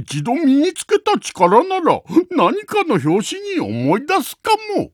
一度身につけた力なら何かの拍子に思い出すかも。